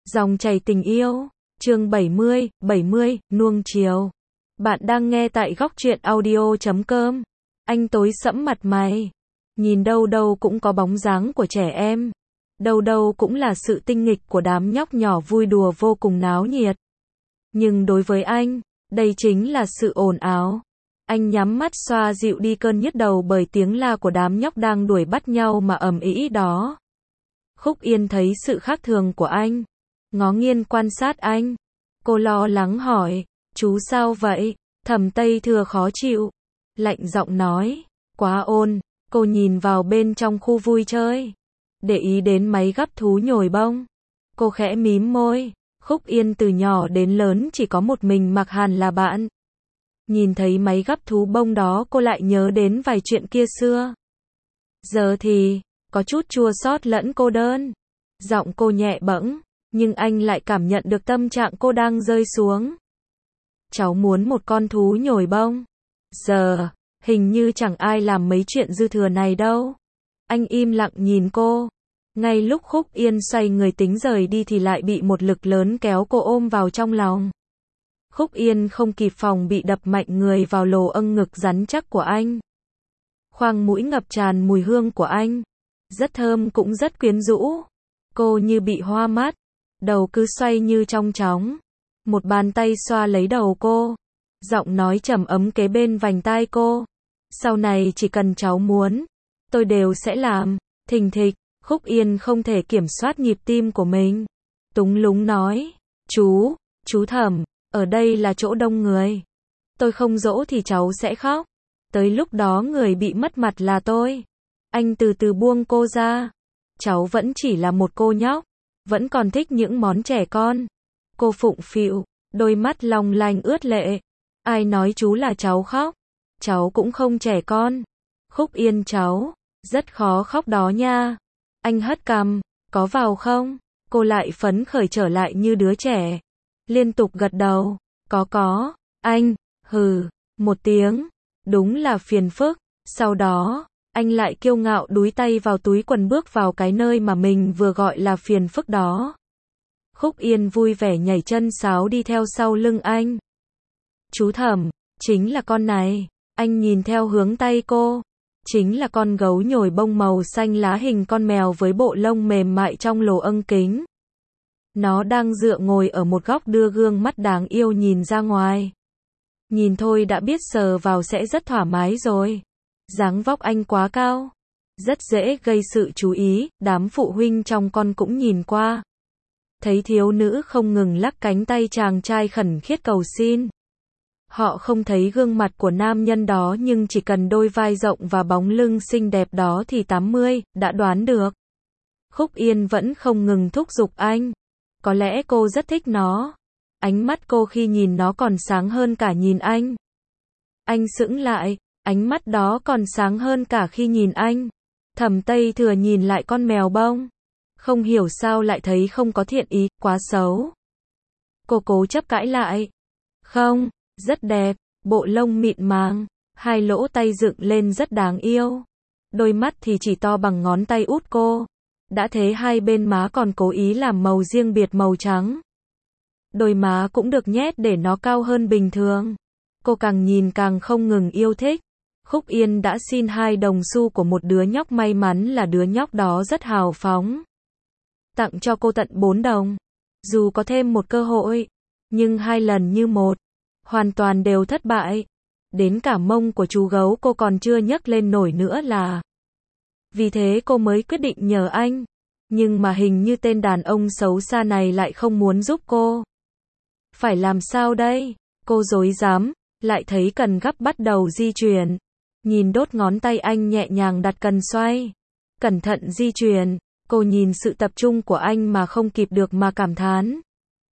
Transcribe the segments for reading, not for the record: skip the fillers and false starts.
Dòng chảy tình yêu, chương 70, nuông chiều. Bạn đang nghe tại góc truyện audio.com. Anh tối sẫm mặt mày. Nhìn đâu đâu cũng có bóng dáng của trẻ em. Đâu đâu cũng là sự tinh nghịch của đám nhóc nhỏ vui đùa vô cùng náo nhiệt. Nhưng đối với anh, đây chính là sự ồn ào. Anh nhắm mắt xoa dịu đi cơn nhức đầu bởi tiếng la của đám nhóc đang đuổi bắt nhau mà ầm ĩ đó. Khúc Yên thấy sự khác thường của anh. Ngó nghiêng quan sát anh. Cô lo lắng hỏi, chú sao vậy? Thẩm Tây Thừa khó chịu. Lạnh giọng nói, quá ồn. Cô nhìn vào bên trong khu vui chơi. Để ý đến máy gắp thú nhồi bông. Cô khẽ mím môi. Khúc Yên từ nhỏ đến lớn chỉ có một mình Mạc Hàn là bạn. Nhìn thấy máy gắp thú bông đó cô lại nhớ đến vài chuyện kia xưa. Giờ thì, có chút chua xót lẫn cô đơn. Giọng cô nhẹ bẫng, nhưng anh lại cảm nhận được tâm trạng cô đang rơi xuống. Cháu muốn một con thú nhồi bông. Giờ, hình như chẳng ai làm mấy chuyện dư thừa này đâu. Anh im lặng nhìn cô. Ngay lúc Khúc Yên xoay người tính rời đi thì lại bị một lực lớn kéo cô ôm vào trong lòng. Khúc Yên không kịp phòng bị đập mạnh người vào lồ âng ngực rắn chắc của anh. Khoang mũi ngập tràn mùi hương của anh. Rất thơm cũng rất quyến rũ. Cô như bị hoa mắt. Đầu cứ xoay như trong chóng. Một bàn tay xoa lấy đầu cô. Giọng nói trầm ấm kế bên vành tai cô. Sau này chỉ cần cháu muốn, tôi đều sẽ làm. Thình thịch, Khúc Yên không thể kiểm soát nhịp tim của mình. Túng lúng nói, chú Thẩm, ở đây là chỗ đông người. Tôi không dỗ thì cháu sẽ khóc. Tới lúc đó người bị mất mặt là tôi. Anh từ từ buông cô ra. Cháu vẫn chỉ là một cô nhóc. Vẫn còn thích những món trẻ con. Cô phụng phịu, đôi mắt long lanh ướt lệ. Ai nói chú là cháu khóc? Cháu cũng không trẻ con. Khúc Yên cháu, rất khó khóc đó nha. Anh hất cằm, có vào không? Cô lại phấn khởi trở lại như đứa trẻ. Liên tục gật đầu, có. Anh, hừ, một tiếng. Đúng là phiền phức. Sau đó, anh lại kiêu ngạo đúi tay vào túi quần bước vào cái nơi mà mình vừa gọi là phiền phức đó. Khúc Yên vui vẻ nhảy chân sáo đi theo sau lưng anh. Chú Thẩm, chính là con này. Anh nhìn theo hướng tay cô. Chính là con gấu nhồi bông màu xanh lá hình con mèo với bộ lông mềm mại trong lồ âng kính. Nó đang dựa ngồi ở một góc đưa gương mắt đáng yêu nhìn ra ngoài. Nhìn thôi đã biết sờ vào sẽ rất thoải mái rồi. Dáng vóc anh quá cao. Rất dễ gây sự chú ý, đám phụ huynh trong con cũng nhìn qua. Thấy thiếu nữ không ngừng lắc cánh tay chàng trai khẩn khiết cầu xin. Họ không thấy gương mặt của nam nhân đó nhưng chỉ cần đôi vai rộng và bóng lưng xinh đẹp đó thì 80, đã đoán được. Khúc Yên vẫn không ngừng thúc giục anh. Có lẽ cô rất thích nó. Ánh mắt cô khi nhìn nó còn sáng hơn cả nhìn anh. Anh sững lại, ánh mắt đó còn sáng hơn cả khi nhìn anh. Thẩm Tây Thừa nhìn lại con mèo bông. Không hiểu sao lại thấy không có thiện ý, quá xấu. Cô cố chấp cãi lại. Không, rất đẹp, bộ lông mịn màng, hai lỗ tay dựng lên rất đáng yêu. Đôi mắt thì chỉ to bằng ngón tay út cô. Đã thế hai bên má còn cố ý làm màu riêng biệt màu trắng. Đôi má cũng được nhét để nó cao hơn bình thường. Cô càng nhìn càng không ngừng yêu thích. Khúc Yên đã xin 2 đồng xu của một đứa nhóc, may mắn là đứa nhóc đó rất hào phóng. Tặng cho cô tận 4 đồng. Dù có thêm một cơ hội, nhưng 2 lần như một, hoàn toàn đều thất bại. Đến cả mông của chú gấu cô còn chưa nhấc lên nổi nữa là. Vì thế cô mới quyết định nhờ anh. Nhưng mà hình như tên đàn ông xấu xa này lại không muốn giúp cô. Phải làm sao đây? Cô rối rắm, lại thấy cần gấp bắt đầu di chuyển. Nhìn đốt ngón tay anh nhẹ nhàng đặt cần xoay. Cẩn thận di chuyển, cô nhìn sự tập trung của anh mà không kịp được mà cảm thán.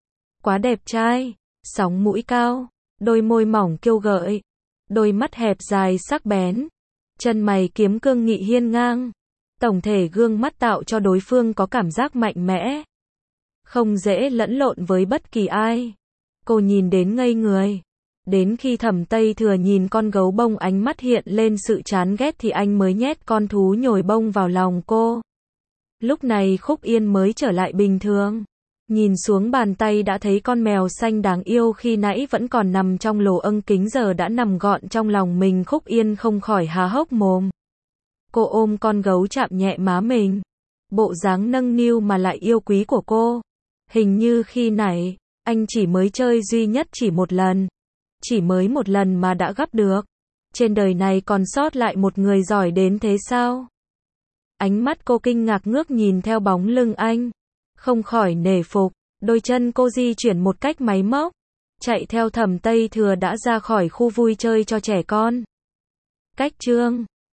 Quá đẹp trai, sóng mũi cao, đôi môi mỏng kiêu gợi, đôi mắt hẹp dài sắc bén, chân mày kiếm cương nghị hiên ngang. Tổng thể gương mắt tạo cho đối phương có cảm giác mạnh mẽ. Không dễ lẫn lộn với bất kỳ ai. Cô nhìn đến ngây người. Đến khi Thẩm Tây Thừa nhìn con gấu bông ánh mắt hiện lên sự chán ghét thì anh mới nhét con thú nhồi bông vào lòng cô. Lúc này Khúc Yên mới trở lại bình thường. Nhìn xuống bàn tay đã thấy con mèo xanh đáng yêu khi nãy vẫn còn nằm trong lỗ âng kính giờ đã nằm gọn trong lòng mình. Khúc Yên không khỏi há hốc mồm. Cô ôm con gấu chạm nhẹ má mình. Bộ dáng nâng niu mà lại yêu quý của cô. Hình như khi nãy, anh chỉ mới chơi duy nhất chỉ một lần. Chỉ mới một lần mà đã gắp được. Trên đời này còn sót lại một người giỏi đến thế sao? Ánh mắt cô kinh ngạc ngước nhìn theo bóng lưng anh. Không khỏi nể phục. Đôi chân cô di chuyển một cách máy móc. Chạy theo Thẩm Tây Thừa đã ra khỏi khu vui chơi cho trẻ con. Cách chương